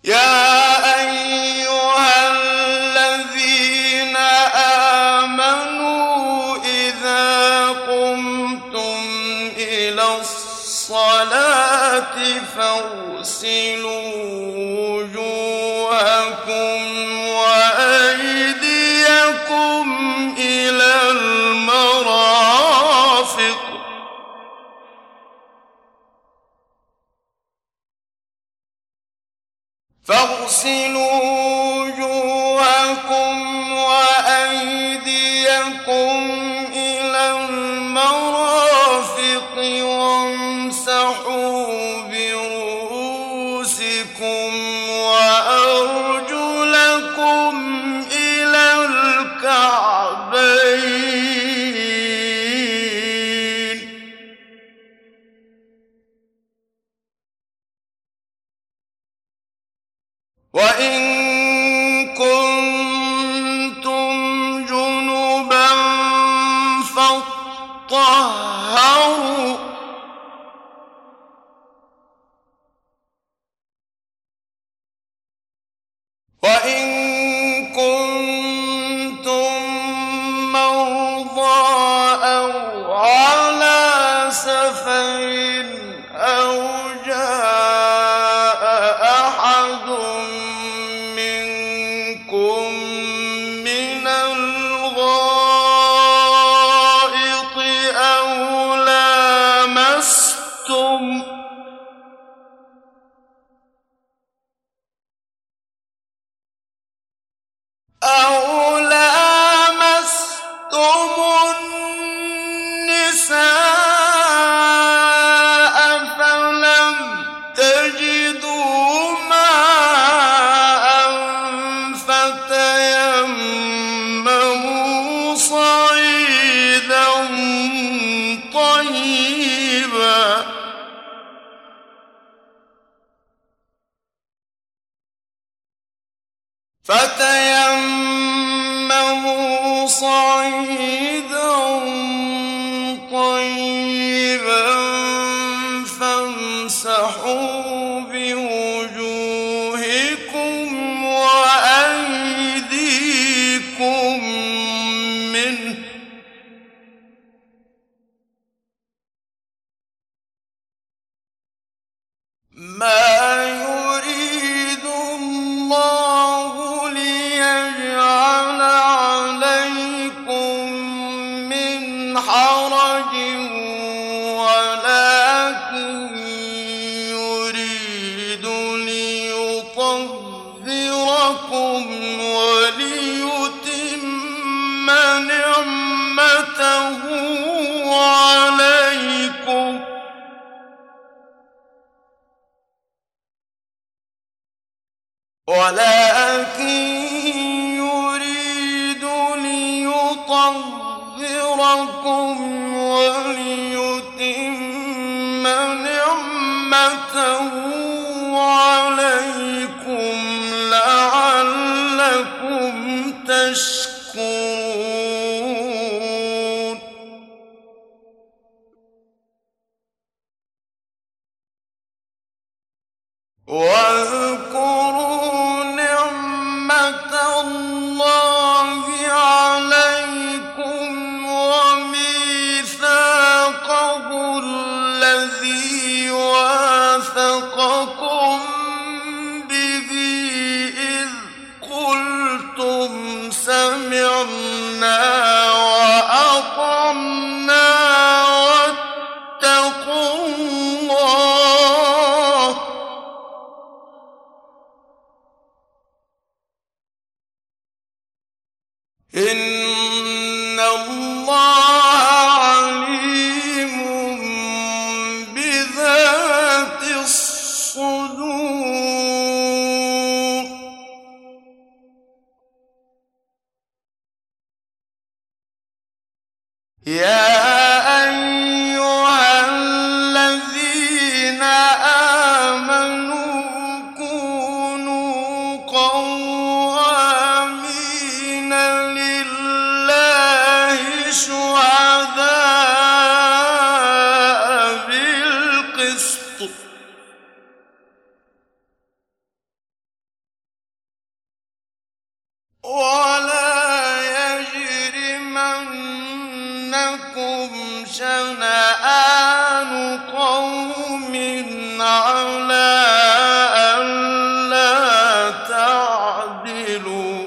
يا أيها الذين آمنوا إذا قمتم إلى الصلاة فاغسلوا وجوهكم وأيديكم إلى المرافق وامسحوا برؤوسكم وأرجلكم إلى الكعبين وإن كنتم جنبا فاطهروا وإن كنتم مرضى أو على سفر أو جاء أحد منكم من الغائط أو لامستم النساء فلم تجدوا ماء فتيمموا صعيدا طيبا فامسحوا بوجوهكم وأيديكم منه ما يريد الله ليجعل عليكم من حرج ولكن يريد ليطهركم وليتم نعمته عليكم لعلكم تشكرون واذكروا نعمة الله عليكم وميثاقه الذي واثقكم به إذ قلتم سمعنا وأطعنا واتقوا الله إن الله عليم بذات الصدور يا أيها الذين آمنوا كونوا قوامين لله شهداء بالقسط ولا يجرمنكم شنآن قوم على ألا تعدلوا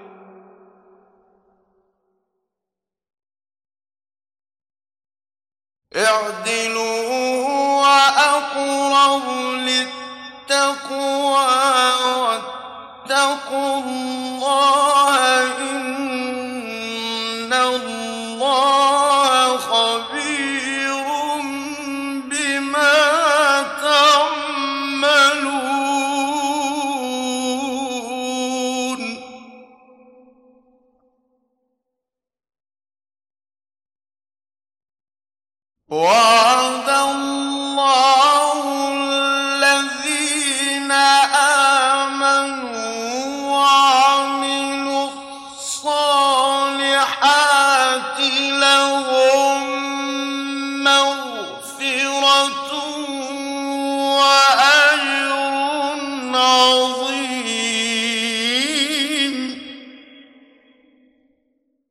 اعدلوا هو أقرب للتقوى واتقوا الله إن